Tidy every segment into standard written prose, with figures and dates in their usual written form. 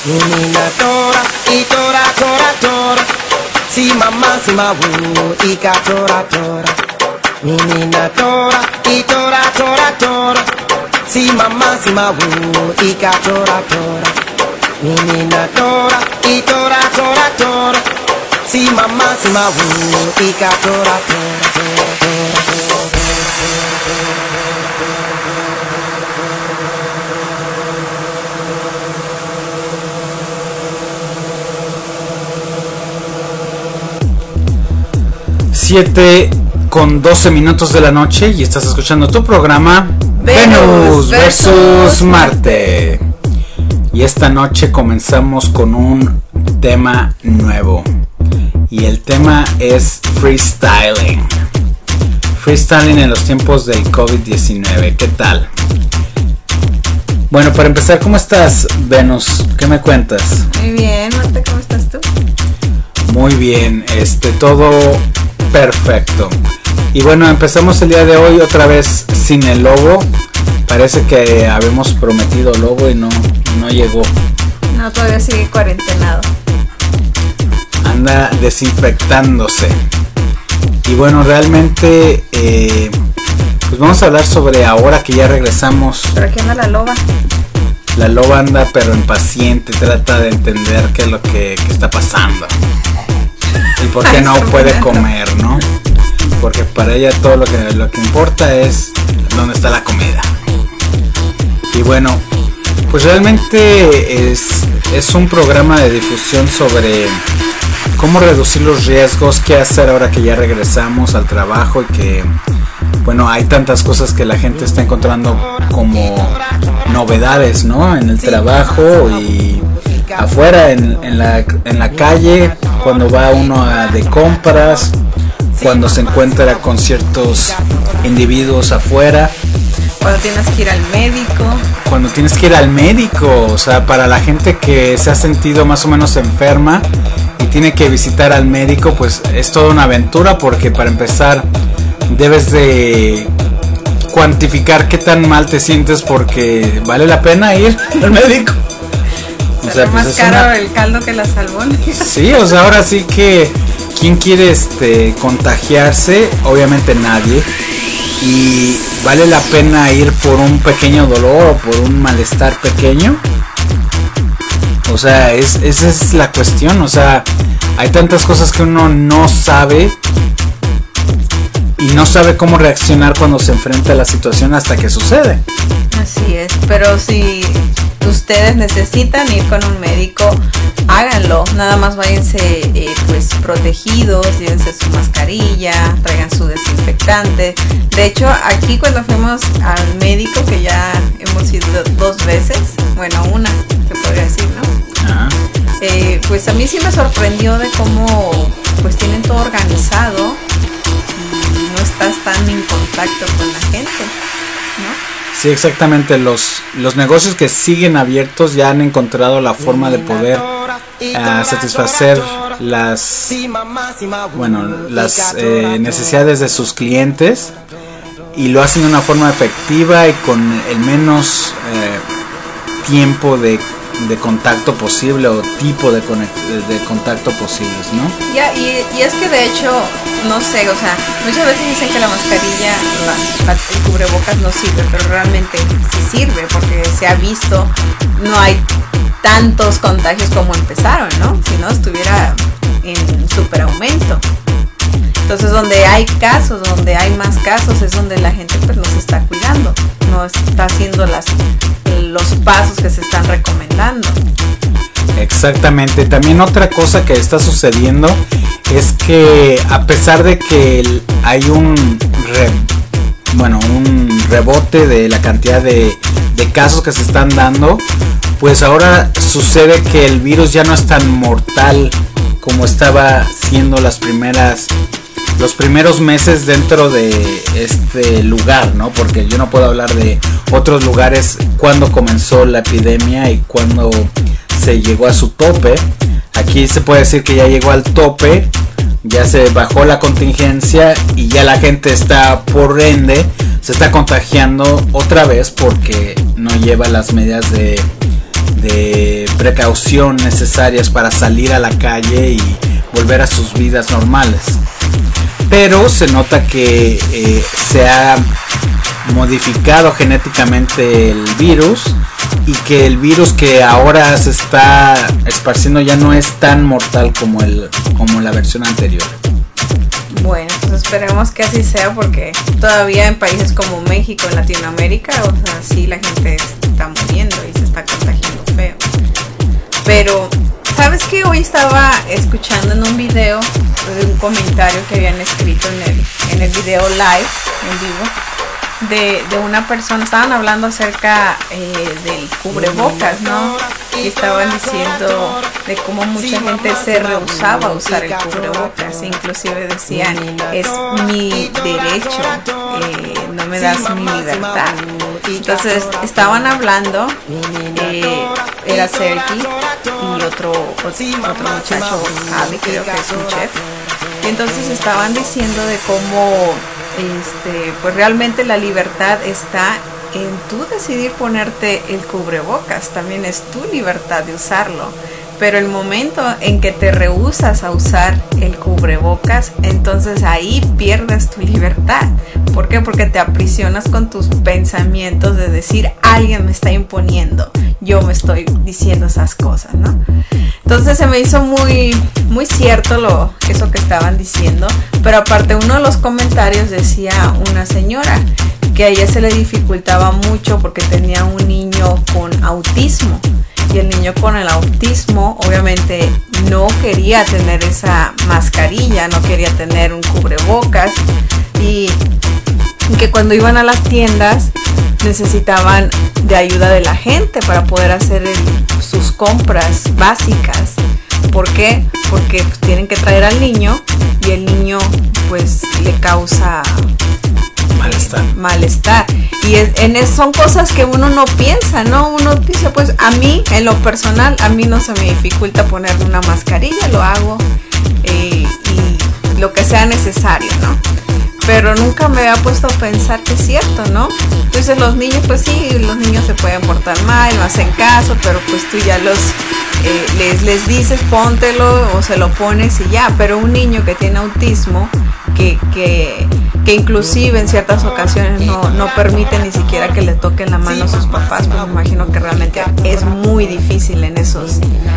Menina tora, e tora, tora, tora. Si mamá, si mabu, e ka tora, tora. Menina tora, e tora, tora, tora. Si mamá, si mabu, e ka tora, tora. Menina tora, e tora, tora, tora. Si mamá, si mabu, e ka tora, tora. 7:12 de la noche y estás escuchando tu programa Venus versus Marte. Y esta noche comenzamos con un tema nuevo. Y el tema es freestyling. Freestyling en los tiempos del COVID-19. ¿Qué tal? Bueno, para empezar, ¿cómo estás, Venus? ¿Qué me cuentas? Muy bien, Marte, ¿cómo estás tú? Muy bien, todo perfecto. Y bueno, empezamos el día de hoy otra vez sin el lobo. Parece que habíamos prometido lobo y no llegó. No, todavía sigue cuarentenado. Anda desinfectándose. Y bueno, realmente pues vamos a hablar sobre ahora que ya regresamos. ¿Pero aquí anda la loba? La loba anda pero impaciente, trata de entender qué es lo que está pasando. Y por qué no puede comer, ¿no? Porque para ella todo lo que importa es dónde está la comida. Y bueno, pues realmente es un programa de difusión sobre cómo reducir los riesgos, qué hacer ahora que ya regresamos al trabajo y que, bueno, hay tantas cosas que la gente está encontrando como novedades, ¿no? En el trabajo y afuera, en la calle, cuando va uno de compras, cuando se encuentra con ciertos individuos afuera. Cuando tienes que ir al médico. Cuando tienes que ir al médico, o sea, para la gente que se ha sentido más o menos enferma y tiene que visitar al médico, pues es toda una aventura, porque para empezar debes de cuantificar qué tan mal te sientes, porque vale la pena ir al médico. O sea, pues más caro el caldo que las albóndigas. Sí, o sea, ahora sí que ¿quién quiere contagiarse? Obviamente nadie. Y vale la pena ir por un pequeño dolor o por un malestar pequeño. O sea, esa es la cuestión. O sea, hay tantas cosas que uno no sabe y no sabe cómo reaccionar cuando se enfrenta a la situación hasta que sucede. Así es, pero si ustedes necesitan ir con un médico, háganlo. Nada más váyanse pues protegidos, llévense su mascarilla, traigan su desinfectante. De hecho, aquí cuando fuimos al médico, que ya hemos ido 2 veces, bueno, una se podría decir, ¿no? Pues a mí sí me sorprendió de cómo pues tienen todo organizado y no estás tan en contacto con la gente, ¿no? Sí, exactamente. Los negocios que siguen abiertos ya han encontrado la forma de poder satisfacer las necesidades de sus clientes, y lo hacen de una forma efectiva y con el menos tiempo de contacto posible o tipo de contacto posibles, ¿no? Ya, y es que de hecho, no sé, o sea, muchas veces dicen que la mascarilla, el cubrebocas no sirve, pero realmente sí sirve, porque se ha visto, no hay tantos contagios como empezaron, ¿no? Si no, estuviera en super aumento. Entonces, donde hay casos, donde hay más casos, es donde la gente pues no se está cuidando, no está haciendo los pasos que se están recomendando. Exactamente. También otra cosa que está sucediendo es que a pesar de que hay un rebote de la cantidad de casos que se están dando, pues ahora sucede que el virus ya no es tan mortal como estaba siendo los primeros meses dentro de este lugar, ¿no? Porque yo no puedo hablar de otros lugares cuando comenzó la epidemia y cuando se llegó a su tope. Aquí se puede decir que ya llegó al tope, ya se bajó la contingencia y ya la gente está, por ende, se está contagiando otra vez porque no lleva las medidas de precaución necesarias para salir a la calle y volver a sus vidas normales. Pero se nota que se ha modificado genéticamente el virus y que el virus que ahora se está esparciendo ya no es tan mortal como la versión anterior. Bueno, pues esperemos que así sea, porque todavía en países como México, en Latinoamérica, o sea, sí la gente está muriendo y se está contagiando feo. Pero, ¿sabes qué? Hoy estaba escuchando en un video de un comentario que habían escrito en el video live, en vivo, de una persona. Estaban hablando acerca del cubrebocas, ¿no? Y estaban diciendo de cómo mucha gente se rehusaba a usar el cubrebocas. Inclusive decían, es mi derecho, no me das mi libertad. Entonces estaban hablando, era Sergi y otro muchacho, Javi, creo que es un chef. Y entonces estaban diciendo de cómo pues realmente la libertad está en tú decidir ponerte el cubrebocas. También es tu libertad de usarlo, pero el momento en que te rehusas a usar el cubrebocas, entonces ahí pierdes tu libertad. ¿Por qué? Porque te aprisionas con tus pensamientos de decir, alguien me está imponiendo, yo me estoy diciendo esas cosas, ¿no? Entonces se me hizo muy, muy cierto eso que estaban diciendo. Pero aparte, uno de los comentarios decía una señora que a ella se le dificultaba mucho porque tenía un niño con autismo, y el niño con el autismo obviamente no quería tener esa mascarilla, no quería tener un cubrebocas, y que cuando iban a las tiendas necesitaban de ayuda de la gente para poder hacer sus compras básicas. ¿Por qué? Porque tienen que traer al niño y el niño pues le causa malestar. Y son cosas que uno no piensa, ¿no? Uno dice, pues a mí, en lo personal, a mí no se me dificulta ponerme una mascarilla, lo hago y lo que sea necesario, ¿no? Pero nunca me había puesto a pensar que es cierto, ¿no? Entonces los niños, pues sí, los niños se pueden portar mal, no hacen caso, pero pues tú ya les dices póntelo o se lo pones y ya. Pero un niño que tiene autismo, que inclusive en ciertas ocasiones no permite ni siquiera que le toquen la mano a sus papás, pues me imagino que realmente es muy difícil en esos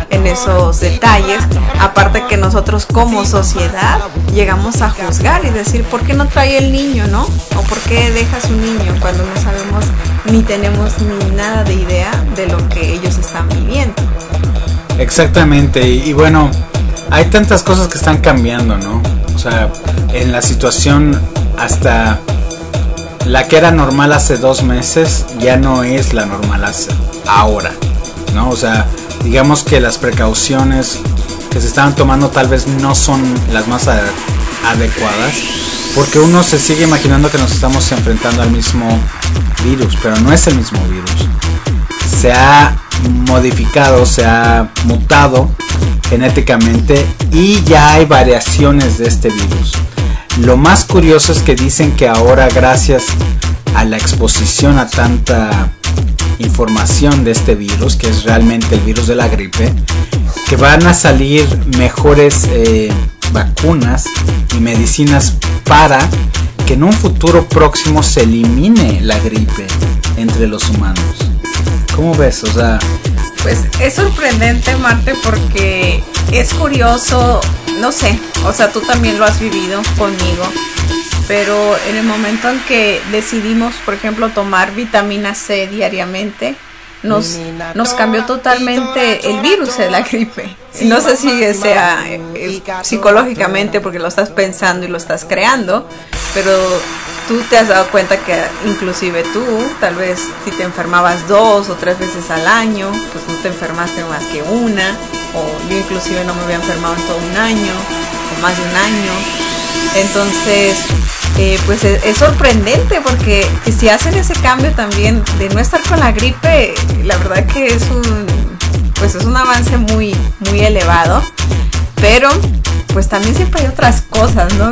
detalles. Aparte que nosotros como sociedad llegamos a juzgar y decir, ¿por qué no trae el niño, no? O ¿por qué dejas un niño cuando no sabemos ni tenemos ni nada de idea de lo que ellos están viviendo? Exactamente, y bueno, hay tantas cosas que están cambiando, ¿no? O sea, en la situación, hasta la que era normal hace 2 meses ya no es la normal ahora, ¿no? O sea, digamos que las precauciones que se estaban tomando tal vez no son las más adecuadas, porque uno se sigue imaginando que nos estamos enfrentando al mismo virus, pero no es el mismo virus. Se ha modificado, se ha mutado genéticamente y ya hay variaciones de este virus. Lo más curioso es que dicen que ahora, gracias a la exposición a tanta información de este virus, que es realmente el virus de la gripe, que van a salir mejores vacunas y medicinas para que en un futuro próximo se elimine la gripe entre los humanos. ¿Cómo ves? O sea, pues es sorprendente, Marte, porque es curioso, no sé, o sea, tú también lo has vivido conmigo, pero en el momento en que decidimos, por ejemplo, tomar vitamina C diariamente, nos cambió totalmente el virus de la gripe. No sé si sea psicológicamente porque lo estás pensando y lo estás creando, pero tú te has dado cuenta que inclusive tú, tal vez si te enfermabas 2 o 3 veces al año, pues no te enfermaste más que una, o yo inclusive no me había enfermado en todo un año, o más de un año. Entonces, pues es sorprendente porque si hacen ese cambio también de no estar con la gripe, la verdad que es un avance muy, muy elevado. Pero pues también siempre hay otras cosas, ¿no?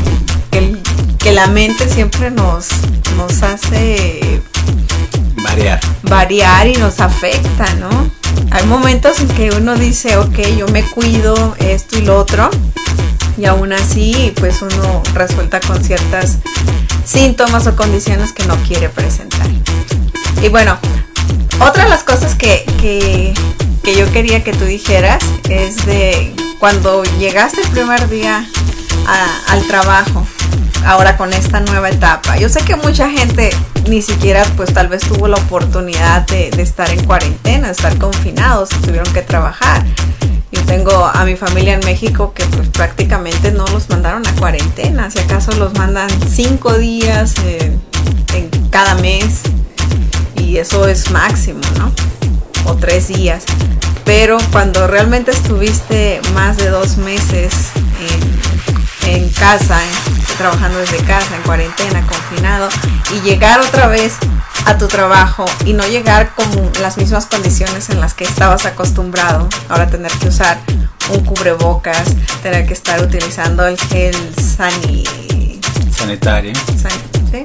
Que la mente siempre nos hace variar y nos afecta, ¿no? hay momentos en que uno dice, ok, yo me cuido, esto y lo otro, y aún así, pues uno resulta con ciertas síntomas o condiciones que no quiere presentar. Y bueno, otra de las cosas que yo quería que tú dijeras es de cuando llegaste el primer día al trabajo, ahora con esta nueva etapa. Yo sé que mucha gente ni siquiera pues tal vez tuvo la oportunidad de estar en cuarentena, de estar confinados, tuvieron que trabajar. Yo tengo a mi familia en México que pues prácticamente no los mandaron a cuarentena, si acaso los mandan 5 días en cada mes, y eso es máximo, ¿no? O 3 días. Pero cuando realmente estuviste más de 2 meses en casa, trabajando desde casa, en cuarentena, confinado, y llegar otra vez a tu trabajo y no llegar como las mismas condiciones en las que estabas acostumbrado, ahora tener que usar un cubrebocas, tener que estar utilizando el gel sanitario, ¿sí?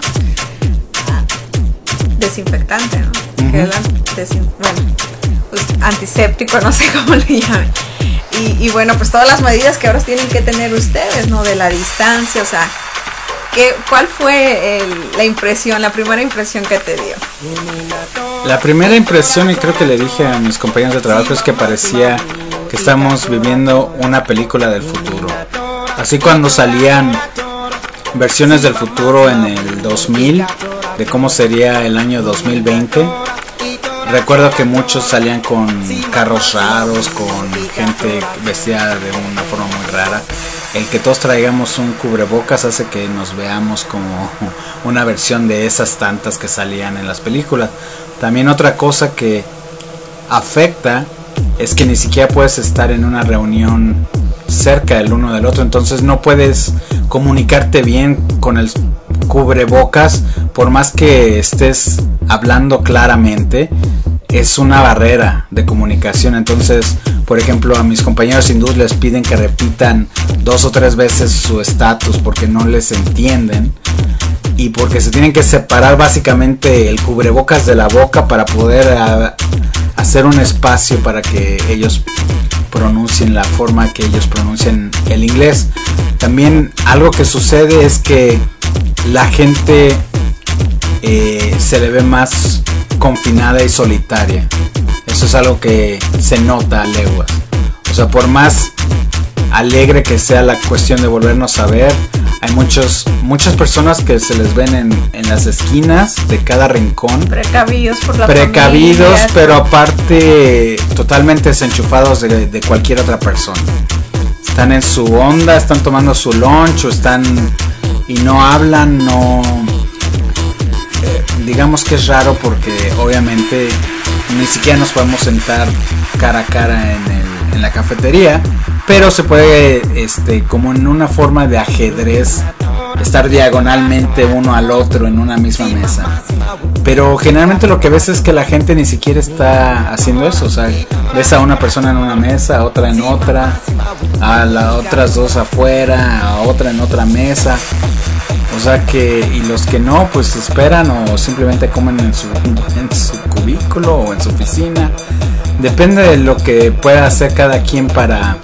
Desinfectante, ¿no? Uh-huh. Gel bueno, pues, antiséptico, no sé cómo le llamen. Y bueno, pues todas las medidas que ahora tienen que tener ustedes, ¿no? De la distancia, o sea, ¿cuál fue la primera impresión que te dio? La primera impresión, y creo que le dije a mis compañeros de trabajo, es que parecía que estamos viviendo una película del futuro. Así cuando salían versiones del futuro en el 2000, de cómo sería el año 2020, recuerdo que muchos salían con carros raros, con gente vestida de una forma muy rara. El que todos traigamos un cubrebocas hace que nos veamos como una versión de esas tantas que salían en las películas. También otra cosa que afecta es que ni siquiera puedes estar en una reunión cerca del uno del otro, entonces no puedes comunicarte bien con el cubrebocas, por más que estés hablando claramente, es una barrera de comunicación. Entonces, por ejemplo, a mis compañeros hindúes les piden que repitan 2 o 3 veces su estatus porque no les entienden, y porque se tienen que separar básicamente el cubrebocas de la boca para poder hacer un espacio para que ellos pronuncien la forma que ellos pronuncian el inglés. También algo que sucede es que la gente se le ve más confinada y solitaria. Eso es algo que se nota a leguas. O sea, por más alegre que sea la cuestión de volvernos a ver, hay muchas personas que se les ven en las esquinas de cada rincón, precavidos por la precavidos familia, pero aparte totalmente desenchufados de cualquier otra persona. Están en su onda, están tomando su lunch o están y no hablan, no. Digamos que es raro porque obviamente ni siquiera nos podemos sentar cara a cara en la cafetería, pero se puede como en una forma de ajedrez estar diagonalmente uno al otro en una misma mesa. Pero generalmente lo que ves es que la gente ni siquiera está haciendo eso. O sea, ves a una persona en una mesa, a otra en otra, a las otras 2 afuera, a otra en otra mesa. O sea que, y los que no, pues esperan o simplemente comen en su cubículo o en su oficina. Depende de lo que pueda hacer cada quien para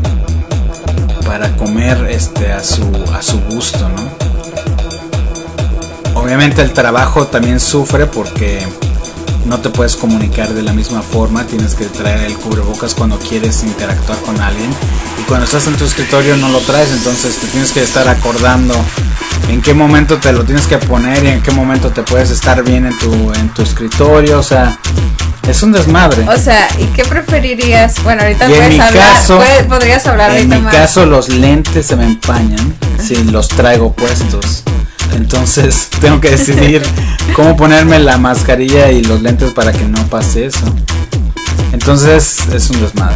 comer a su gusto, ¿no? Obviamente el trabajo también sufre porque no te puedes comunicar de la misma forma, tienes que traer el cubrebocas cuando quieres interactuar con alguien, y cuando estás en tu escritorio no lo traes, entonces te tienes que estar acordando en qué momento te lo tienes que poner y en qué momento te puedes estar bien en tu escritorio. O sea, es un desmadre. O sea, ¿y qué preferirías? Bueno, ahorita podrías hablar en ahorita mi más. caso los lentes se me empañan si los traigo puestos, entonces tengo que decidir cómo ponerme la mascarilla y los lentes para que no pase eso. Entonces es un desmadre.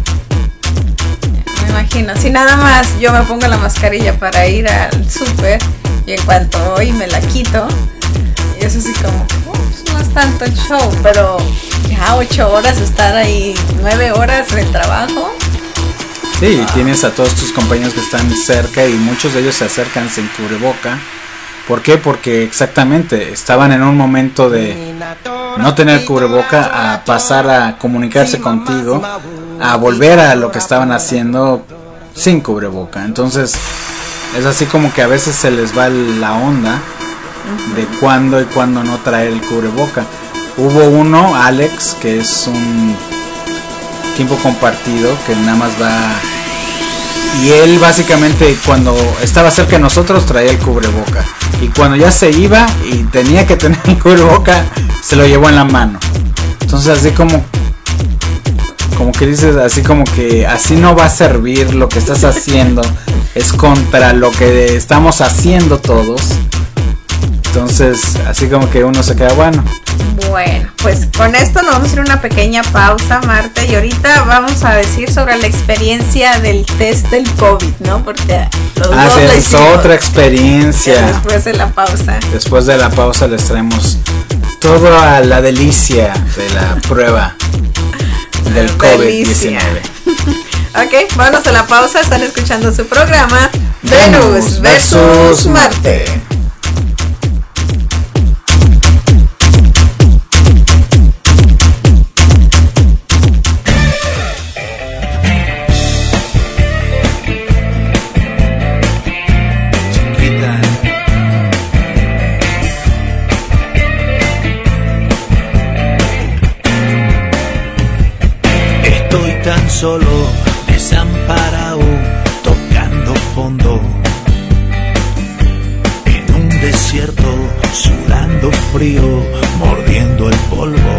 Me imagino, si nada más yo me pongo la mascarilla para ir al súper y en cuanto voy me la quito, y eso sí como, no es tanto el show, pero ya 8 horas estar ahí, 9 horas de trabajo. Sí, tienes a todos tus compañeros que están cerca y muchos de ellos se acercan sin cubreboca. ¿Por qué? Porque exactamente estaban en un momento de no tener cubreboca a pasar a comunicarse contigo, a volver a lo que estaban haciendo sin cubreboca. Entonces es así como que a veces se les va la onda de cuándo y cuándo no traer el cubreboca. Hubo uno, Alex, que es un tiempo compartido, que nada más va, y él básicamente cuando estaba cerca de nosotros traía el cubreboca, y cuando ya se iba y tenía que tener el cubreboca, se lo llevó en la mano. Entonces así como que dices, así como que así no va a servir lo que estás haciendo, es contra lo que estamos haciendo todos. Entonces así como que uno se queda bueno, pues con esto nos vamos a hacer una pequeña pausa, Marta, y ahorita vamos a decir sobre la experiencia del test del COVID, ¿no? Porque los dos es otra experiencia. Después de la pausa les traemos toda la delicia de la prueba del COVID-19. Ok, vámonos a la pausa. Están escuchando su programa Venus versus Marte. Solo, desamparado, tocando fondo, en un desierto, sudando frío, mordiendo el polvo,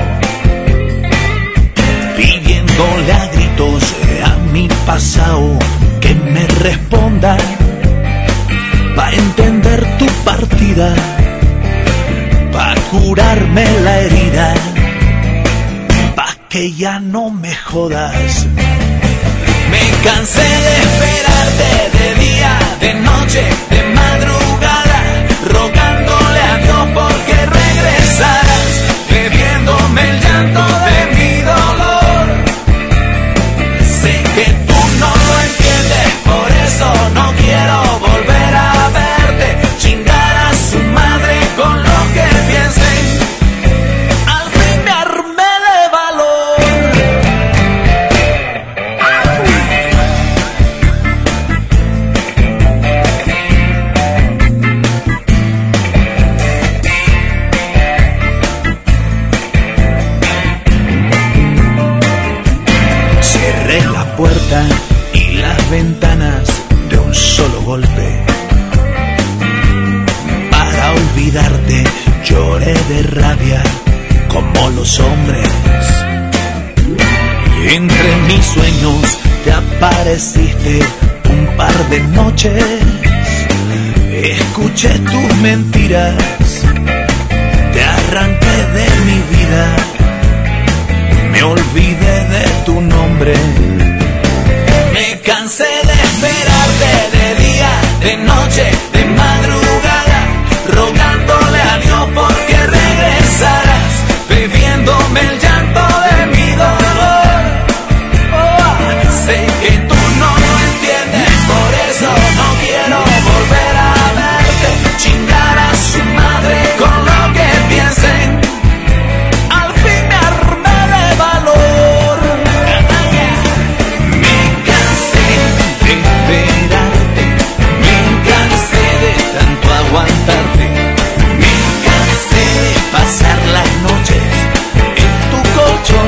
pidiéndole a gritos a mi pasado que me responda, pa' entender tu partida, pa' curarme la herida, pa' que ya no me jodas. Me cansé de esperarte de día, de noche, de madrugada, rogándole a Dios porque regresaras, bebiéndome el llanto de mi dolor. Sé que tú no lo entiendes, por eso no quiero volver a verte, chingar a su madre con lo que piensen. Al fin me armé de valor. Puerta y las ventanas de un solo golpe. Para olvidarte lloré de rabia como los hombres. Y entre mis sueños te apareciste un par de noches. Escuché tus mentiras, te arranqué de mi vida, me olvidé de tu nombre. Me cansé de esperarte de día, de noche, de madrugada, rogándole a Dios porque regresaras, bebiéndome el llanto de mi dolor. Oh, sé que tú no lo entiendes, por eso no quiero volver a verte, chingar a su madre con lo que piensen. Al fin me armé de valor. Aguantarte, me cansé de pasar las noches en tu colchón,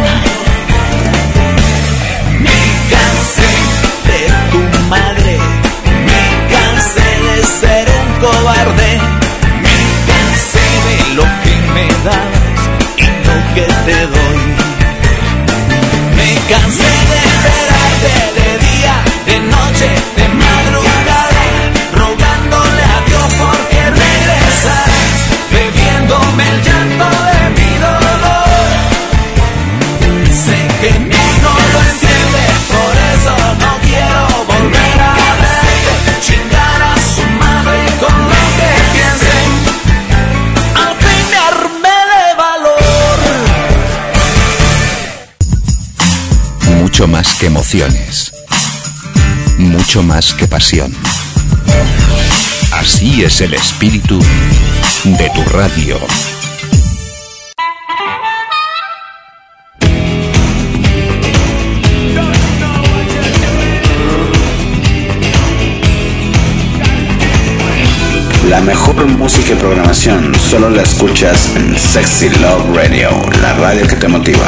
me cansé de tu madre, me cansé de ser un cobarde, me cansé de lo que me das y lo que te doy, me cansé de esperarte de día, de noche, de madrugada, rogándole a Dios porque regresarás, bebiéndome el llanto de mi dolor. Sé que tú no lo entiendes, por eso no quiero volver a verte, chingar a su madre con lo que piensen. Al fin me armé de valor. Mucho más que emociones, mucho más que pasión. Así es el espíritu de tu radio. música y programación solo la escuchas en Sexy Love Radio, la radio que te motiva.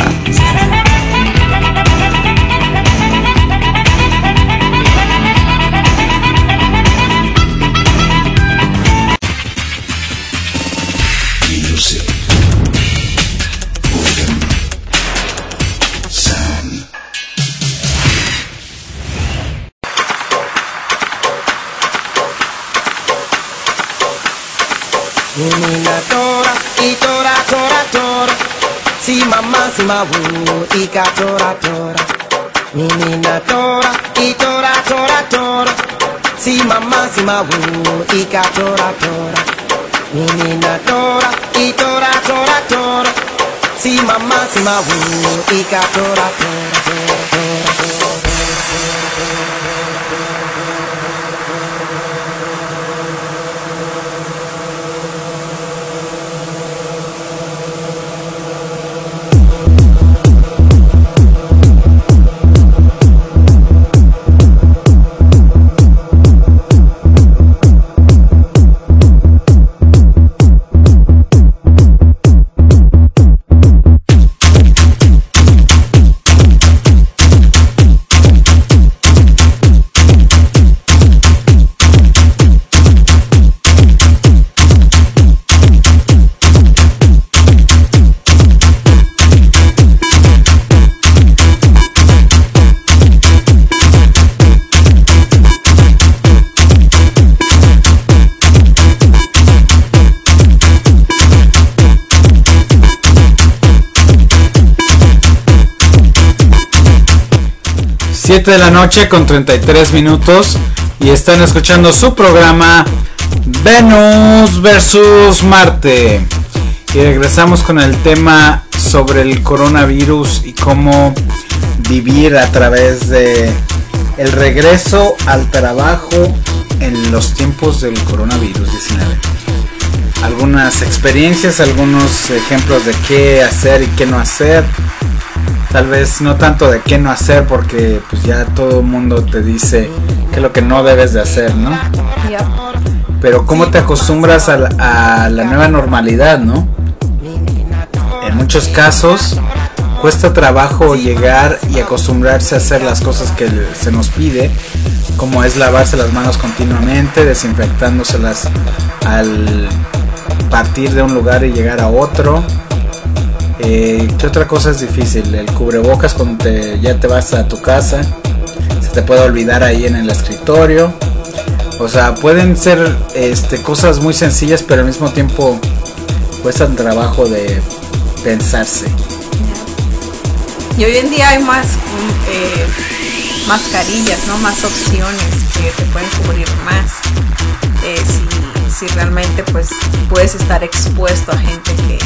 Nina tora, y tora, tora, tora. Si mamá, si mabu, y ka tora, tora. Nina tora, y tora, tora, tora. Si mamá, si mabu, y ka tora, tora. Nina tora, y tora, tora, tora. Si mamá, si mabu, y ka tora, tora, tora, tora. 7 de la noche con 33 minutos y están escuchando su programa Venus versus Marte. Y regresamos con el tema sobre el coronavirus y cómo vivir a través de el regreso al trabajo en los tiempos del coronavirus 19. Algunas experiencias, algunos ejemplos de qué hacer y qué no hacer. Tal vez no tanto de qué no hacer, porque pues ya todo el mundo te dice qué es lo que no debes de hacer, ¿no? Yep. Pero cómo te acostumbras a la nueva normalidad, ¿no? En muchos casos cuesta trabajo llegar y acostumbrarse a hacer las cosas que se nos pide, como es lavarse las manos continuamente, desinfectándoselas al partir de un lugar y llegar a otro. ¿Qué otra cosa es difícil? El cubrebocas cuando ya te vas a tu casa, se te puede olvidar ahí en el escritorio. O sea, pueden ser cosas muy sencillas, pero al mismo tiempo cuestan trabajo de pensarse. Y hoy en día hay más mascarillas, ¿no? Más opciones que te pueden cubrir más. Si realmente pues puedes estar expuesto a gente que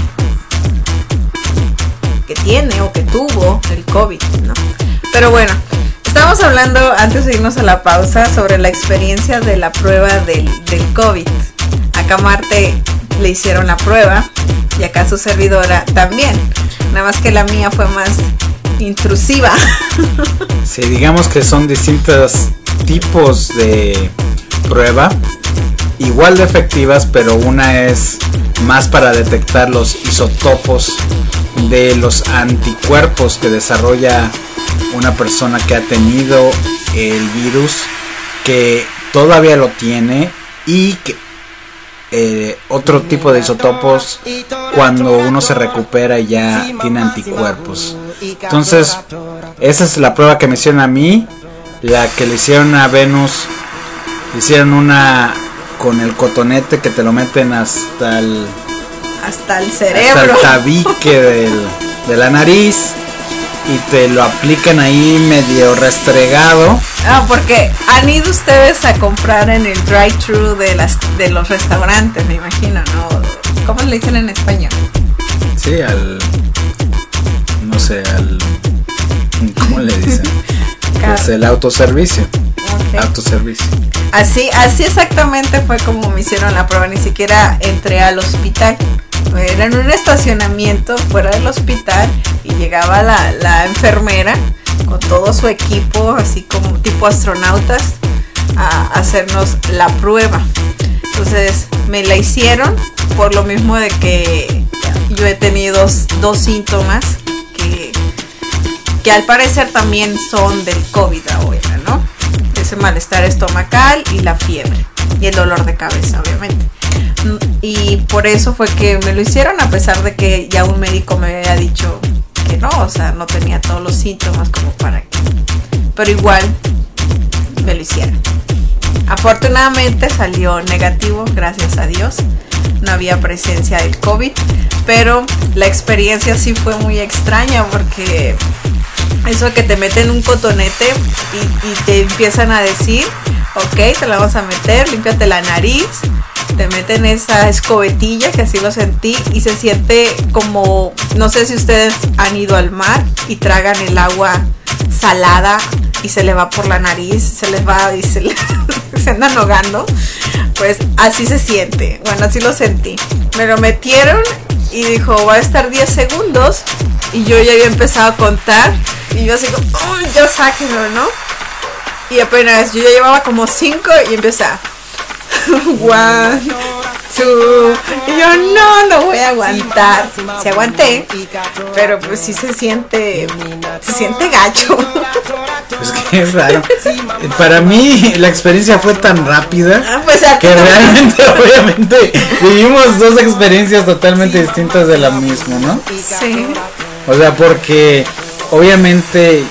tiene o que tuvo el COVID, ¿no? Pero bueno, estamos hablando, antes de irnos a la pausa, sobre la experiencia de la prueba del COVID. Acá a Marte le hicieron la prueba y acá su servidora también. Nada más que la mía fue más intrusiva. Sí, digamos que son distintos tipos de prueba, igual de efectivas, pero una es más para detectar los isótopos de los anticuerpos que desarrolla una persona que ha tenido el virus, que todavía lo tiene, y que otro tipo de isótopos cuando uno se recupera y ya tiene anticuerpos. Entonces esa es la prueba que me hicieron a mí. La que le hicieron a Venus, le hicieron una con el cotonete que te lo meten hasta el cerebro, hasta el tabique de la nariz, y te lo aplican ahí medio restregado. Porque han ido ustedes a comprar en el drive-thru de los restaurantes, me imagino, ¿no? ¿Cómo le dicen en español? Sí, ¿cómo le dicen? Es el autoservicio. Okay. Autoservicio. Así exactamente fue como me hicieron la prueba. Ni siquiera entré al hospital. Era en un estacionamiento fuera del hospital y llegaba la enfermera con todo su equipo, así como tipo astronautas, a hacernos la prueba. Entonces me la hicieron por lo mismo de que yo he tenido dos síntomas que al parecer también son del COVID ahora, ¿no? Ese malestar estomacal y la fiebre y el dolor de cabeza, obviamente. Y por eso fue que me lo hicieron, a pesar de que ya un médico me había dicho que no, o sea, no tenía todos los síntomas como para que, pero igual me lo hicieron. Afortunadamente salió negativo, gracias a Dios. No había presencia del COVID, pero la experiencia sí fue muy extraña, porque eso que te meten un cotonete y te empiezan a decir, ok, te la vamos a meter, límpiate la nariz, te meten esa escobetilla, que así lo sentí, y se siente como, no sé si ustedes han ido al mar y tragan el agua salada y se le va por la nariz, se les va y se andan ahogando, pues así se siente. Bueno, así lo sentí. Me lo metieron y dijo, va a estar 10 segundos, y yo ya había empezado a contar, y yo así como, uy, ya sáquenlo, ¿no? Y apenas yo ya llevaba como 5 y empezaba 1, 2, y yo no voy a aguantar. Sí aguanté, pero pues sí se siente gacho. Es que es raro. Para mí la experiencia fue tan rápida pues que realmente, obviamente, vivimos dos experiencias totalmente distintas de la misma, ¿no? Sí. O sea, porque obviamente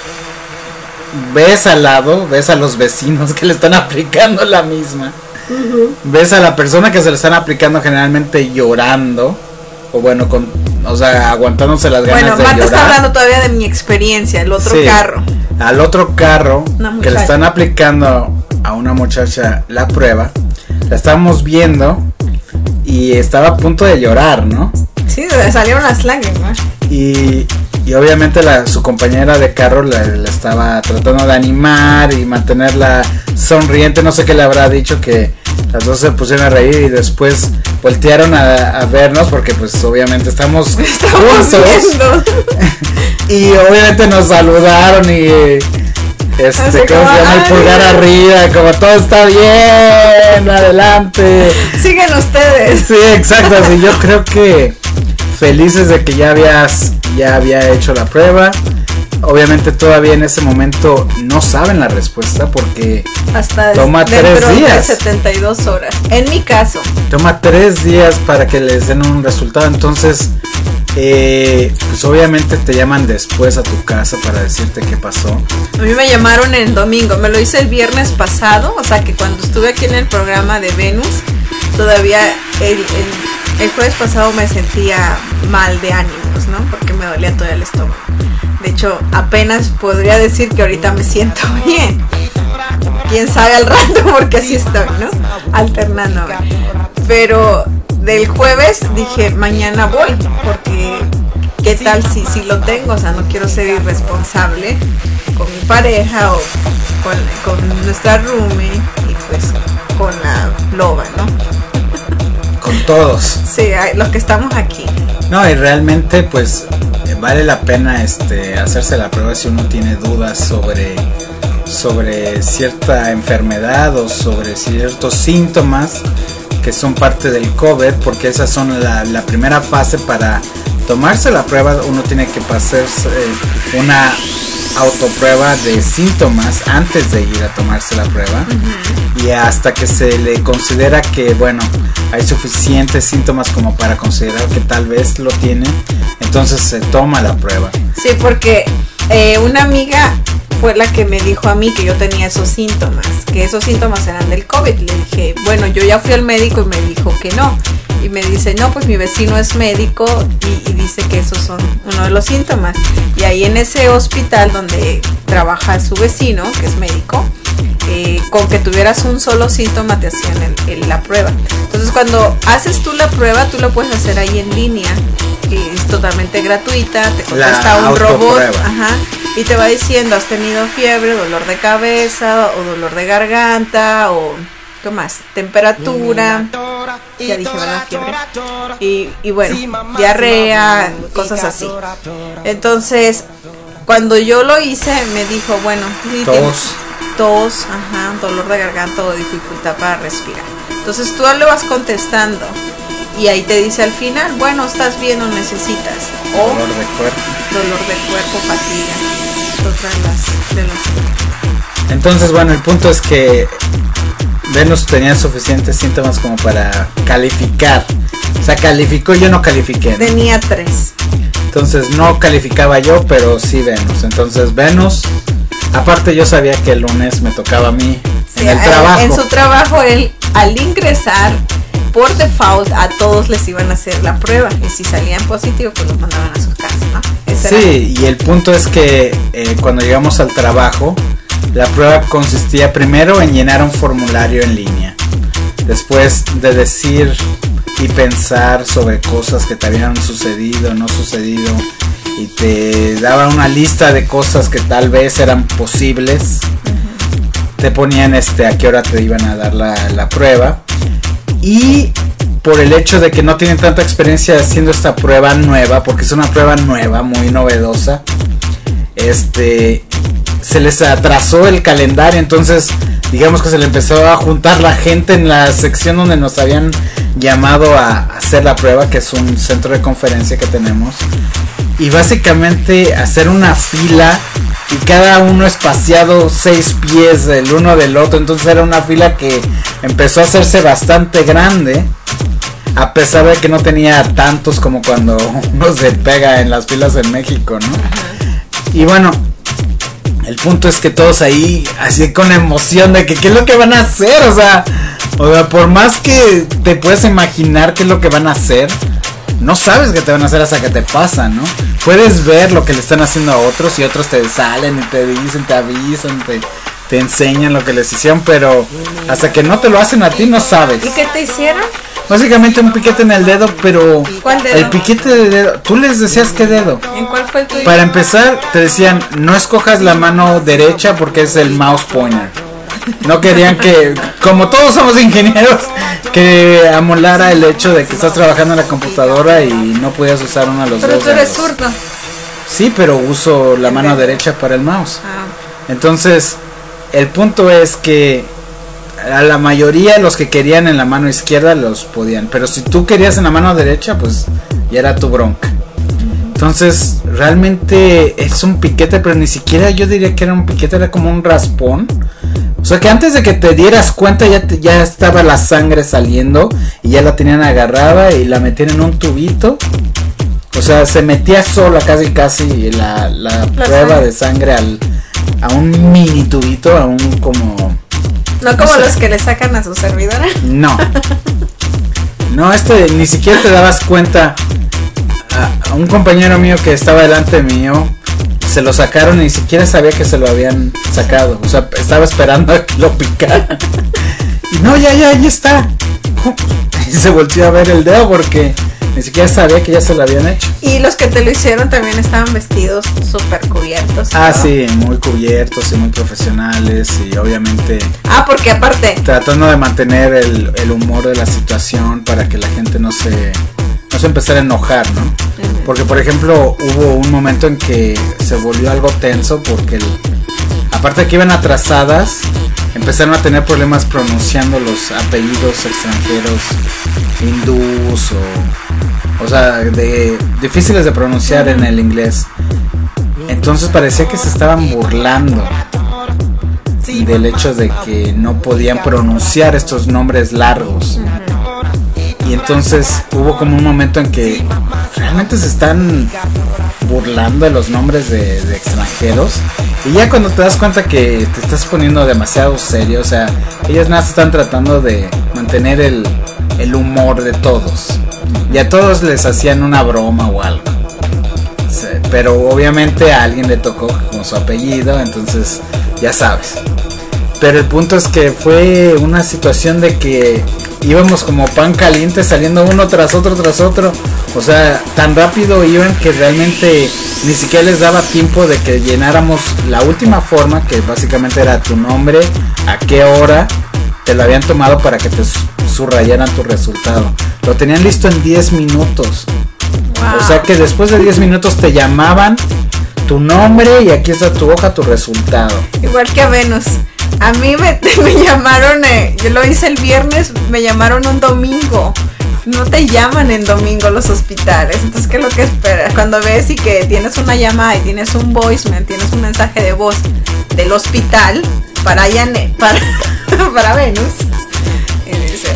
ves al lado, ves a los vecinos que le están aplicando la misma. Ves a la persona que se le están aplicando generalmente llorando, o bueno, o sea, aguantándose las ganas de llorar. Marta está hablando todavía de mi experiencia, el otro carro. Al otro carro que le están aplicando a una muchacha la prueba, la estábamos viendo y estaba a punto de llorar, ¿no? Sí, le salieron las lágrimas. Y obviamente su compañera de carro la estaba tratando de animar y mantenerla sonriente. No sé qué le habrá dicho, que las dos se pusieron a reír y después voltearon a vernos, porque pues obviamente estamos juntos. Y obviamente nos saludaron y ¿cómo se llama? El pulgar arriba, como todo está bien, adelante. Siguen ustedes. Sí, exacto. Así yo creo que felices de que ya había hecho la prueba. Obviamente todavía en ese momento no saben la respuesta, porque hasta toma 3 días. De 72 horas. En mi caso. Toma 3 días para que les den un resultado. Entonces, pues obviamente te llaman después a tu casa para decirte qué pasó. A mí me llamaron el domingo. Me lo hice el viernes pasado. O sea que cuando estuve aquí en el programa de Venus, todavía el jueves pasado me sentía mal de ánimos, ¿no? Porque me dolía todo el estómago. De hecho, apenas podría decir que ahorita me siento bien. Quién sabe al rato, porque así estoy, ¿no? Alternando. Pero del jueves dije, mañana voy, porque ¿qué tal si lo tengo? O sea, no quiero ser irresponsable con mi pareja o con nuestra roomie y pues con la loba, ¿no? Con todos. Sí, los que estamos aquí. No, y realmente pues vale la pena hacerse la prueba si uno tiene dudas sobre cierta enfermedad o sobre ciertos síntomas que son parte del COVID, porque esas son la primera fase. Para tomarse la prueba uno tiene que pasarse una autoprueba de síntomas antes de ir a tomarse la prueba. Y hasta que se le considera que bueno, hay suficientes síntomas como para considerar que tal vez lo tiene, entonces se toma la prueba. Sí, porque una amiga fue la que me dijo a mí que yo tenía esos síntomas, que esos síntomas eran del COVID. Le dije, bueno, yo ya fui al médico y me dijo que no. Y me dice, no, pues mi vecino es médico y dice que esos son uno de los síntomas. Y ahí en ese hospital donde trabaja su vecino, que es médico, con que tuvieras un solo síntoma te hacían la prueba. Entonces cuando haces tú la prueba, tú lo puedes hacer ahí en línea, que es totalmente gratuita, te contesta un robot, y te va diciendo, has tenido fiebre, dolor de cabeza o dolor de garganta o ¿qué más? Temperatura, ya dije, ¿verdad? Fiebre. Y bueno, diarrea, cosas así. Entonces, cuando yo lo hice, me dijo, bueno, tos, dolor de garganta o dificultad para respirar. Entonces tú le vas contestando y ahí te dice al final, bueno, estás bien o necesitas. O dolor de cuerpo, fatiga. Otras de los... Entonces, bueno, el punto es que Venus tenía suficientes síntomas como para calificar. O sea, calificó, yo no califiqué, ¿no? Tenía 3. Entonces no calificaba yo, pero sí Venus. Entonces Venus, aparte yo sabía que el lunes me tocaba a mí, sí, en el trabajo. En su trabajo, él al ingresar, por default a todos les iban a hacer la prueba y si salían positivos pues los mandaban a sus casas, ¿no? Sí, y el punto es que cuando llegamos al trabajo, la prueba consistía primero en llenar un formulario en línea, después de decir y pensar sobre cosas que te habían sucedido, no sucedido, y te daba una lista de cosas que tal vez eran posibles. Te ponían a qué hora te iban a dar la prueba, y por el hecho de que no tienen tanta experiencia haciendo esta prueba nueva, porque es una prueba nueva, muy novedosa, se les atrasó el calendario. Entonces digamos que se le empezó a juntar la gente en la sección donde nos habían llamado a hacer la prueba, que es un centro de conferencia que tenemos, y básicamente hacer una fila y cada uno espaciado 6 pies el uno del otro. Entonces era una fila que empezó a hacerse bastante grande, a pesar de que no tenía tantos como cuando uno se pega en las filas en México, ¿no? Y bueno, el punto es que todos ahí así con emoción de que qué es lo que van a hacer, o sea, por más que te puedes imaginar qué es lo que van a hacer, no sabes qué te van a hacer hasta que te pasa, ¿no? Puedes ver lo que le están haciendo a otros y otros te salen y te dicen, te avisan, te enseñan lo que les hicieron, pero hasta que no te lo hacen a ti no sabes. ¿Y qué te hicieron? Básicamente un piquete en el dedo, pero ¿cuál dedo? El piquete de dedo, tú les decías qué dedo. ¿En cuál fue el tuyo? Para empezar te decían, no escojas la mano derecha porque es el mouse pointer. No querían que, como todos somos ingenieros, que amolara el hecho de que estás trabajando en la computadora y no podías usar uno de los pero dos. Pero tú eres dedos. zurdo. Sí, pero uso la mano derecha para el mouse. Entonces, el punto es que a la mayoría los que querían en la mano izquierda los podían, pero si tú querías en la mano derecha, pues ya era tu bronca. Entonces realmente es un piquete, pero ni siquiera yo diría que era un piquete, era como un raspón. O sea que antes de que te dieras cuenta ya estaba la sangre saliendo y ya la tenían agarrada y la metían en un tubito. O sea, se metía sola casi la prueba de sangre a un mini tubito, a un como... No como los que le sacan a su servidora. No, ni siquiera te dabas cuenta. A un compañero mío que estaba delante mío se lo sacaron y ni siquiera sabía que se lo habían sacado. O sea, estaba esperando a que lo picaran. Y no, ya está. Y se volvió a ver el dedo porque ni siquiera sabía que ya se lo habían hecho. Y los que te lo hicieron también estaban vestidos súper cubiertos. Ah, ¿no? Sí, muy cubiertos y muy profesionales y obviamente... Ah, porque aparte... Tratando de mantener el humor de la situación para que la gente no se empezara a enojar, ¿no? Uh-huh. Porque, por ejemplo, hubo un momento en que se volvió algo tenso porque aparte de que iban atrasadas, empezaron a tener problemas pronunciando los apellidos extranjeros hindús o sea, difíciles de pronunciar en el inglés. Entonces parecía que se estaban burlando del hecho de que no podían pronunciar estos nombres largos. Y entonces hubo como un momento en que realmente se están burlando de los nombres de extranjeros. Y ya cuando te das cuenta que te estás poniendo demasiado serio, o sea, ellos nada están tratando de mantener el humor de todos. Y a todos les hacían una broma o algo. Sí, pero obviamente a alguien le tocó con su apellido, entonces ya sabes. Pero el punto es que fue una situación de que íbamos como pan caliente saliendo uno tras otro. O sea, tan rápido iban que realmente ni siquiera les daba tiempo de que llenáramos la última forma, que básicamente era tu nombre, a qué hora te lo habían tomado para que te subrayaran tu resultado. Lo tenían listo en 10 minutos. Wow. O sea que después de 10 minutos te llamaban tu nombre y aquí está tu hoja, tu resultado. Igual que a Venus. A mí me llamaron, yo lo hice el viernes, me llamaron un domingo. No te llaman en domingo los hospitales. Entonces, ¿qué es lo que esperas? Cuando ves y que tienes una llamada y tienes un voicemail, tienes un mensaje de voz del hospital para para Venus. Y dice,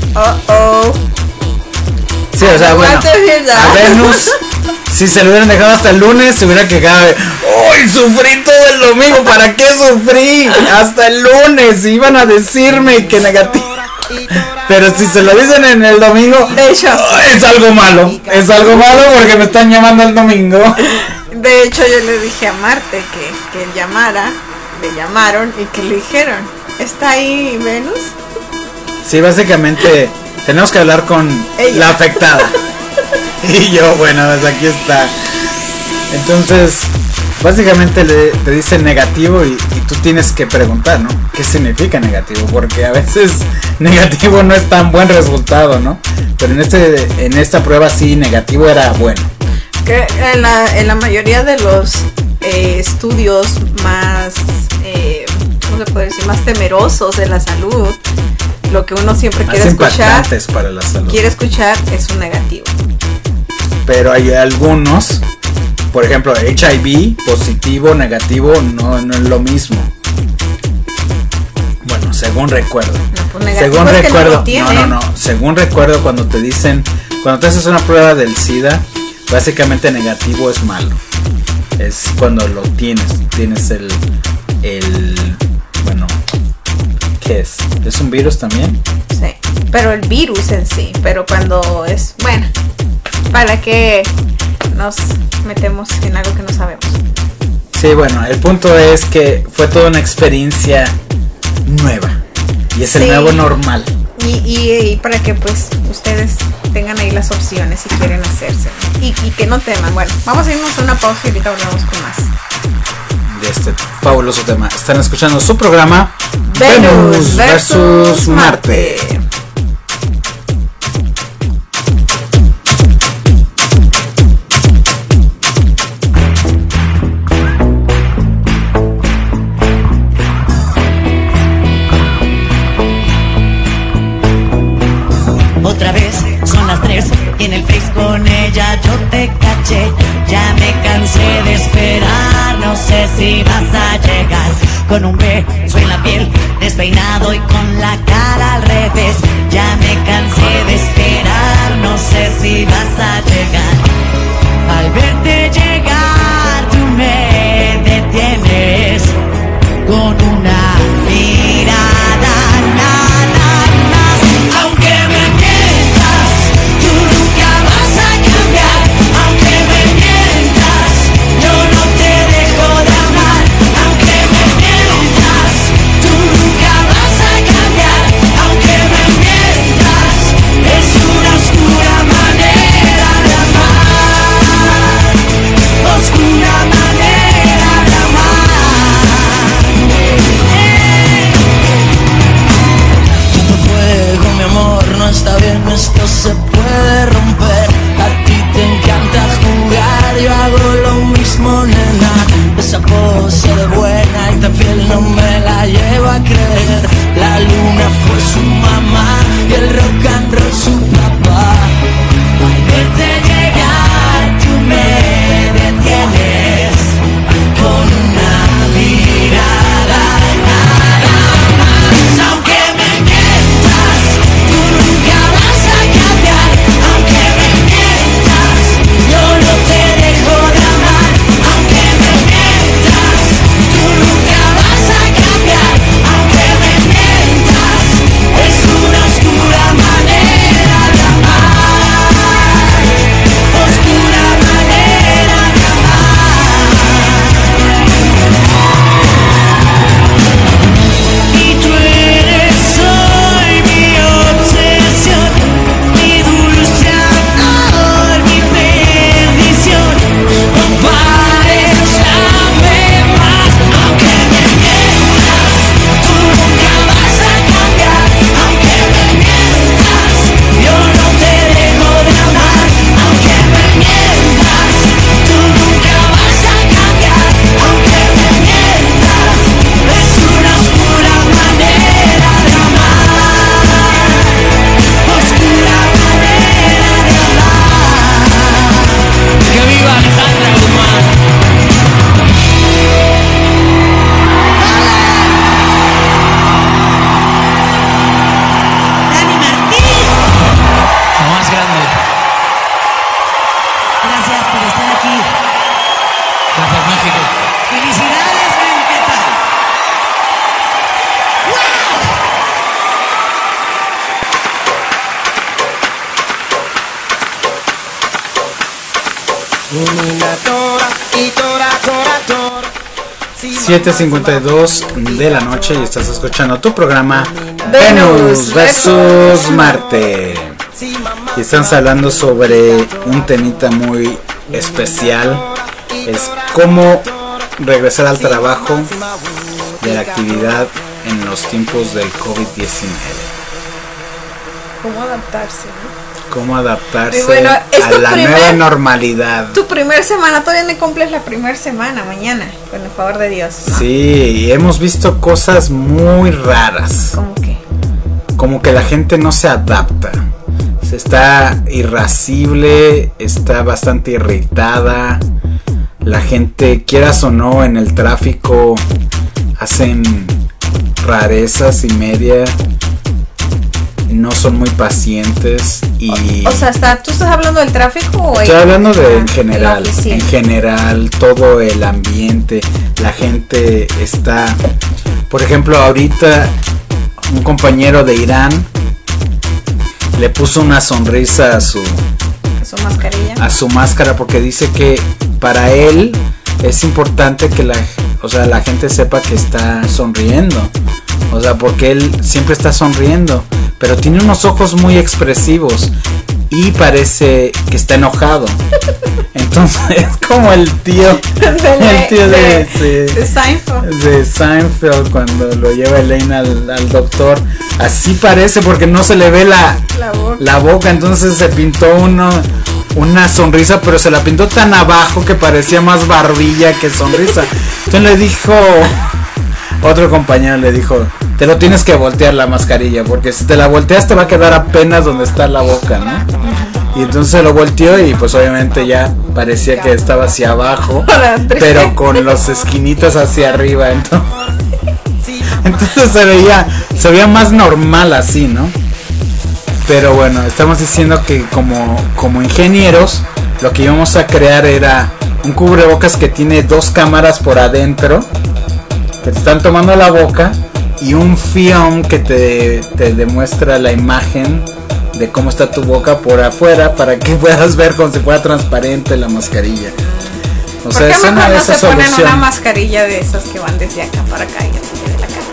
Sí, o sea, bueno, a Venus, si se lo hubieran dejado hasta el lunes, se hubiera quejado de, ¡ay, sufrí todo el domingo! ¿Para qué sufrí? Hasta el lunes iban a decirme que negativo. Pero si se lo dicen en el domingo, de hecho, es algo malo porque me están llamando el domingo. De hecho, yo le dije a Marte que llamara, le llamaron y que le dijeron, ¿está ahí Venus? Sí, básicamente tenemos que hablar con ella, la afectada. Y yo, bueno, pues aquí está. Entonces, básicamente te dice negativo y tú tienes que preguntar, ¿no? ¿Qué significa negativo? Porque a veces negativo no es tan buen resultado, ¿no? Pero en esta prueba sí, negativo era bueno. Que en la mayoría de los estudios más, ¿cómo se puede decir? Más temerosos de la salud, lo que uno siempre quiere escuchar, para la salud, quiere escuchar es un negativo. Pero hay algunos, por ejemplo, HIV, positivo, negativo, no es lo mismo. Bueno, según recuerdo. Según recuerdo, según recuerdo, cuando te haces una prueba del SIDA, básicamente negativo es malo. Es cuando lo tienes el bueno, ¿qué es? ¿Es un virus también? Sí, pero el virus en sí, pero cuando es, bueno, ¿para qué nos metemos en algo que no sabemos? Sí, bueno, el punto es que fue toda una experiencia nueva y es el nuevo normal. Y para que pues ustedes tengan ahí las opciones si quieren hacerse y que no teman. Bueno, vamos a irnos a una pausa y ahorita volvemos con más de este fabuloso tema. Están escuchando su programa Venus versus Marte. Otra vez son las 3 y en el Face con ella yo te caché. Ya me cansé de esperar, no sé si vas a llegar. Con un beso en la piel, despeinado y con la cara al revés. Ya me cansé de esperar, no sé si vas a llegar. Al verte llegar tú me detienes con una mirada, nada más. Aunque me mientas, tú nunca vas a cambiar. Aunque me mientas, yo no te dejo de amar. Aunque me mientas, tú nunca vas a cambiar. Aunque me mientas, es una oscura manera de amar. tora y tora, tora, tora. 7:52 de la noche y estás escuchando tu programa Venus versus Marte. Y estamos hablando sobre un temita muy especial. Es cómo regresar al trabajo de la actividad en los tiempos del COVID-19. ¿Cómo adaptarse, no? Cómo adaptarse Y bueno, es a tu la nueva normalidad. Tu primer semana, todavía no cumples la primera semana, mañana, con el favor de Dios, ¿no? Sí, hemos visto cosas muy raras. ¿Cómo qué? Como que la gente no se adapta. Se está irascible, está bastante irritada. La gente, quieras o no, en el tráfico hacen rarezas y media. No son muy pacientes y... O sea, ¿tú estás hablando del tráfico o...? Estoy hablando de en general, la oficina? en general, todo el ambiente, la gente está... Por ejemplo, ahorita un compañero de Irán le puso una sonrisa a su mascarilla, a su máscara, porque dice que para él es importante que la gente sepa que está sonriendo. O sea, porque él siempre está sonriendo, pero tiene unos ojos muy expresivos y parece que está enojado. Entonces es como el tío de Seinfeld. De Seinfeld cuando lo lleva Elaine al doctor. Así parece, porque no se le ve la boca. Entonces se pintó una sonrisa, pero se la pintó tan abajo que parecía más barbilla que sonrisa. Entonces le dijo, otro compañero le dijo, te lo tienes que voltear la mascarilla, porque si te la volteas te va a quedar apenas donde está la boca, ¿no? Y entonces se lo volteó y pues obviamente ya parecía que estaba hacia abajo, pero con los esquinitas hacia arriba. Entonces se veía más normal así, ¿no? Pero bueno, estamos diciendo que como ingenieros lo que íbamos a crear era un cubrebocas que tiene 2 cámaras por adentro que te están tomando la boca y un film que te demuestra la imagen de cómo está tu boca por afuera para que puedas ver como si fuera transparente la mascarilla. O sea, ¿por qué mejor no se ponen solución? una mascarilla de esas que van desde acá para acá y así de la cara?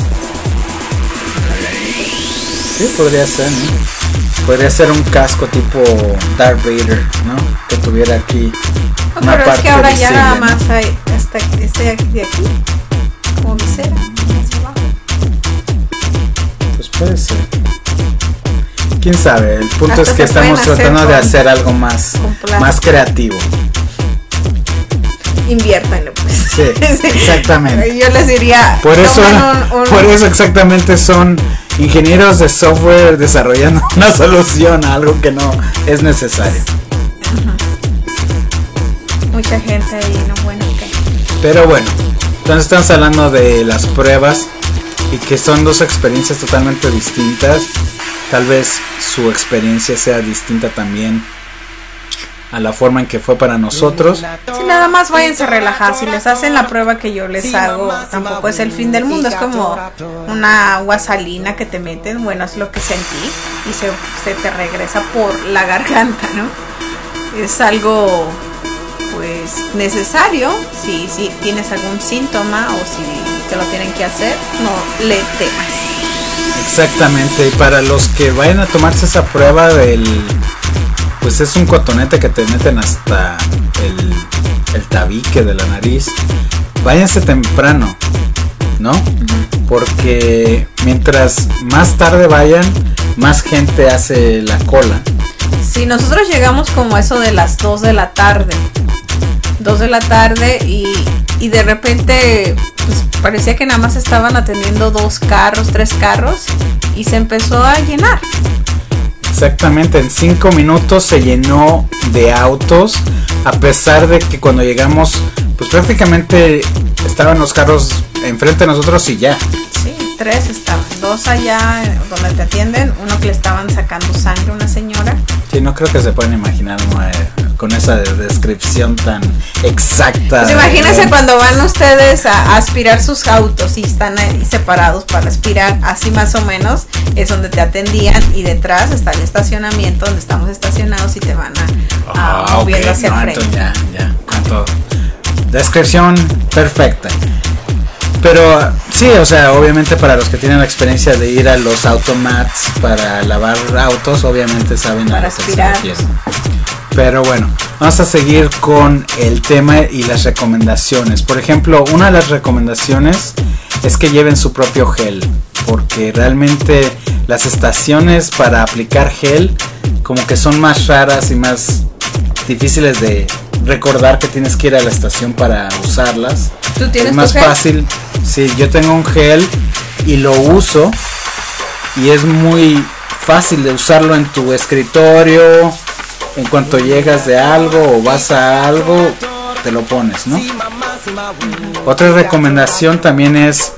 Sí, podría ser, ¿no? Podría ser un casco tipo Darth Vader, ¿no? Que tuviera aquí una pero parte es que ahora visible, ya nada ¿no? más hay este de aquí, como visera, hacia abajo. Pues puede ser. Quién sabe, el punto Hasta es que se pueden estamos tratando hacer de con hacer algo más creativo. Inviértanlo, pues. Sí, exactamente. Yo les diría, Por eso exactamente son ingenieros de software desarrollando una solución a algo que no es necesario. Mucha gente ahí, no, bueno, okay. Pero bueno, entonces estamos hablando de las pruebas y que son 2 experiencias totalmente distintas. Tal vez su experiencia sea distinta también a la forma en que fue para nosotros. Si nada más váyanse a relajar, si les hacen la prueba que yo les hago, tampoco es el fin del mundo, es como una agua salina que te meten, bueno, es lo que sentí y se te regresa por la garganta, ¿no? Es algo pues necesario, si tienes algún síntoma o si te lo tienen que hacer, no le temas. Exactamente, y para los que vayan a tomarse esa prueba pues es un cotonete que te meten hasta el tabique de la nariz. Váyanse temprano, ¿no? Porque mientras más tarde vayan, más gente hace la cola. Sí, nosotros llegamos como eso de las 2 de la tarde. 2 de la tarde y de repente pues parecía que nada más estaban atendiendo 2 carros, 3 carros y se empezó a llenar. Exactamente, en 5 minutos se llenó de autos, a pesar de que cuando llegamos pues prácticamente estaban los carros enfrente de nosotros y ya. Sí, 3 estaban, 2 allá donde te atienden, uno que le estaban sacando sangre a una señora. Sí, no creo que se puedan imaginar con esa descripción tan exacta. Pues imagínense cuando van ustedes a aspirar sus autos y están ahí separados para aspirar, así más o menos es donde te atendían y detrás está el estacionamiento donde estamos estacionados y te van a moviendo hacia el frente. Ya. todo. Descripción perfecta. Pero sí, o sea, obviamente para los que tienen la experiencia de ir a los automats para lavar autos, obviamente saben para a lo que se aspirar. refiere. Pero bueno, vamos a seguir con el tema y las recomendaciones. Por ejemplo, una de las recomendaciones es que lleven su propio gel, porque realmente las estaciones para aplicar gel como que son más raras y más difíciles de recordar que tienes que ir a la estación para usarlas. ¿Tú tienes es más tu gel? fácil. Sí, yo tengo un gel y lo uso y es muy fácil de usarlo en tu escritorio. En cuanto llegas de algo o vas a algo, te lo pones, ¿no? Otra recomendación también es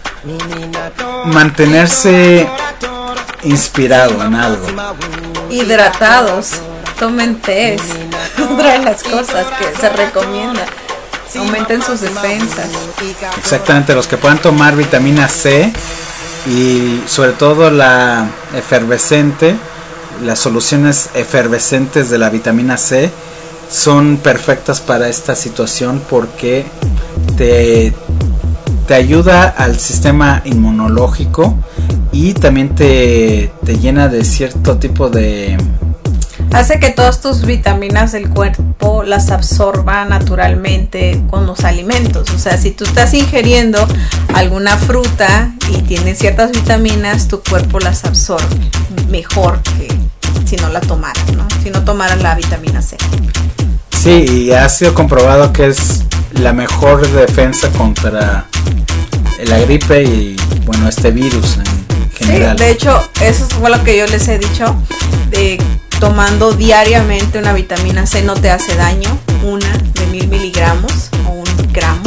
mantenerse inspirado en algo. Hidratados, tomen té, otra de las cosas que se recomienda. Aumenten sus defensas. Exactamente, los que puedan tomar vitamina C y sobre todo la efervescente, las soluciones efervescentes de la vitamina C son perfectas para esta situación porque te ayuda al sistema inmunológico y también te llena de cierto tipo de... Hace que todas tus vitaminas del cuerpo las absorba naturalmente con los alimentos. O sea, si tú estás ingiriendo alguna fruta y tiene ciertas vitaminas, tu cuerpo las absorbe mejor que si no la tomaras, ¿no? Si no tomaras la vitamina C. Sí, y ha sido comprobado que es la mejor defensa contra la gripe y, bueno, este virus en general. Sí, de hecho, eso fue lo que yo les he dicho. Tomando diariamente una vitamina C no te hace daño, una de 1000 miligramos o 1 gramo,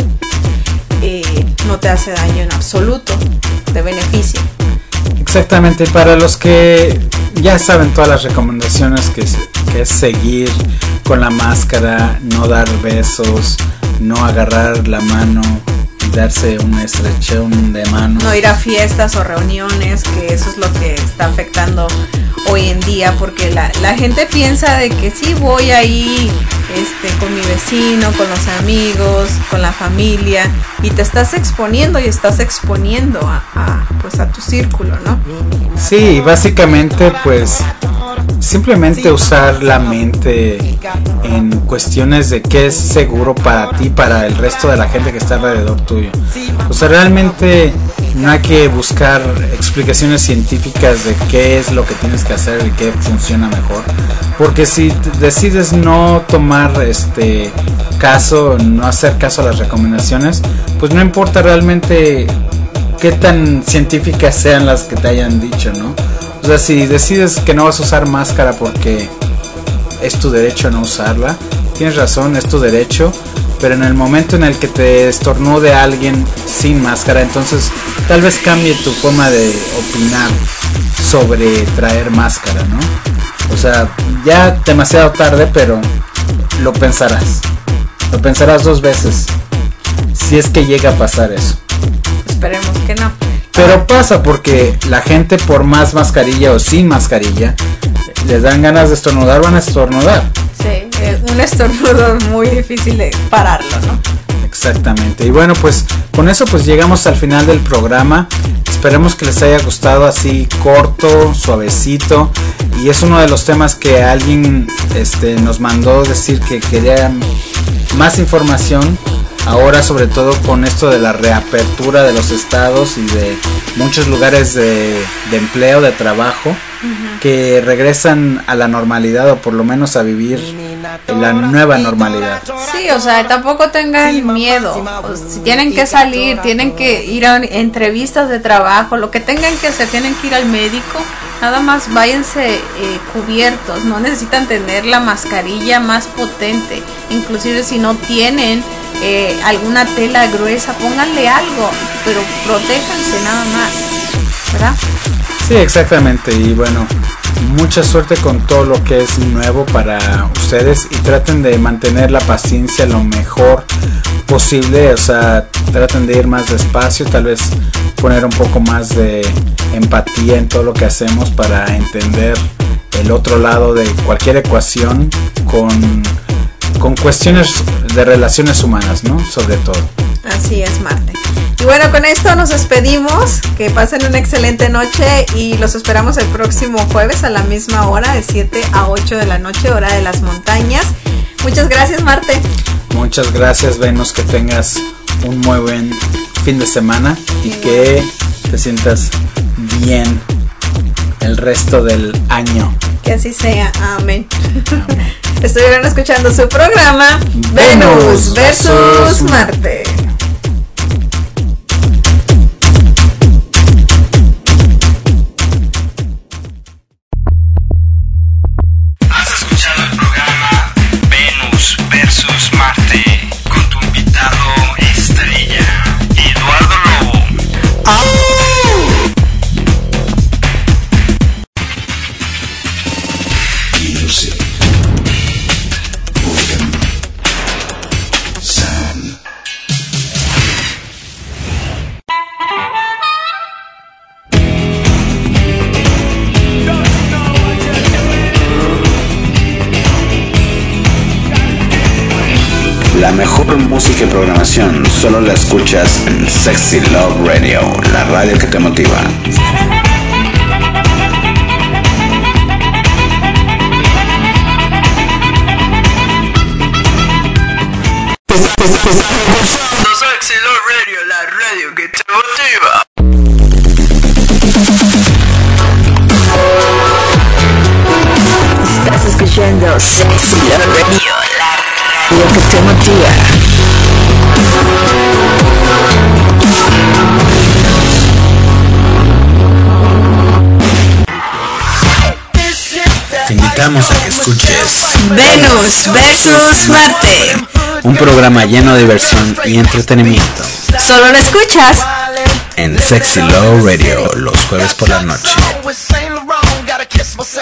no te hace daño en absoluto, te beneficia. Exactamente, para los que ya saben todas las recomendaciones que es seguir con la máscara, no dar besos, no agarrar la mano y darse un estrechón de mano. No ir a fiestas o reuniones, que eso es lo que está afectando hoy en día, porque la gente piensa de que sí voy ahí con mi vecino, con los amigos, con la familia, y te estás exponiendo y estás exponiendo a tu círculo, ¿no? Sí, básicamente pues simplemente usar la mente en cuestiones de qué es seguro para ti, para el resto de la gente que está alrededor tuyo. O sea, realmente no hay que buscar explicaciones científicas de qué es lo que tienes que hacer y qué funciona mejor, porque si decides no tomar caso, no hacer caso a las recomendaciones, pues no importa realmente qué tan científicas sean las que te hayan dicho, ¿no? O sea, si decides que no vas a usar máscara porque es tu derecho no usarla, tienes razón, es tu derecho, pero en el momento en el que te estornude alguien sin máscara, entonces tal vez cambie tu forma de opinar sobre traer máscara, ¿no? O sea, ya demasiado tarde, pero lo pensarás 2 veces si es que llega a pasar eso. Esperemos que no. Pero pasa porque la gente, por más mascarilla o sin mascarilla, les dan ganas de estornudar, van a estornudar. Sí, un estornudo es muy difícil de pararlo, ¿no? Exactamente. Y bueno, pues con eso pues llegamos al final del programa. Esperemos que les haya gustado, así corto, suavecito. Y es uno de los temas que alguien nos mandó decir que querían más información. Ahora, sobre todo con esto de la reapertura de los estados y de muchos lugares de empleo, de trabajo, que regresan a la normalidad, o por lo menos a vivir la nueva normalidad. Sí, o sea, tampoco tengan miedo. Si tienen que salir, tienen que ir a entrevistas de trabajo, lo que tengan que hacer, tienen que ir al médico. Nada más váyanse cubiertos, no necesitan tener la mascarilla más potente. Inclusive si no tienen alguna tela gruesa, pónganle algo, pero protéjanse nada más, ¿verdad? Sí, exactamente. Y bueno, mucha suerte con todo lo que es nuevo para ustedes, y traten de mantener la paciencia lo mejor posible. O sea, traten de ir más despacio, tal vez poner un poco más de empatía en todo lo que hacemos para entender el otro lado de cualquier ecuación con con cuestiones de relaciones humanas, ¿no? Sobre todo. Así es, Marte. Y bueno, con esto nos despedimos. Que pasen una excelente noche y los esperamos el próximo jueves a la misma hora, de 7 a 8 de la noche, hora de las montañas. Muchas gracias, Marte. Muchas gracias, Venus, que tengas un muy buen fin de semana y que te sientas bien el resto del año. Que así sea, amén. Estuvieron escuchando su programa Venus versus Marte. Has escuchado el programa Venus versus Marte con tu invitado estrella, Eduardo Lobo. Music. Organ. Sound. La mejor música y programación solo la escuchas en Sexy Love Radio, la radio que te motiva. Sexy Love Radio, la radio que te motiva. Estás escuchando Sexy Love Radio, la radio que te motiva. Te invitamos a que escuches Venus versus Marte. un programa lleno de diversión y entretenimiento Solo lo escuchas en Sexy Love Radio los jueves por la noche.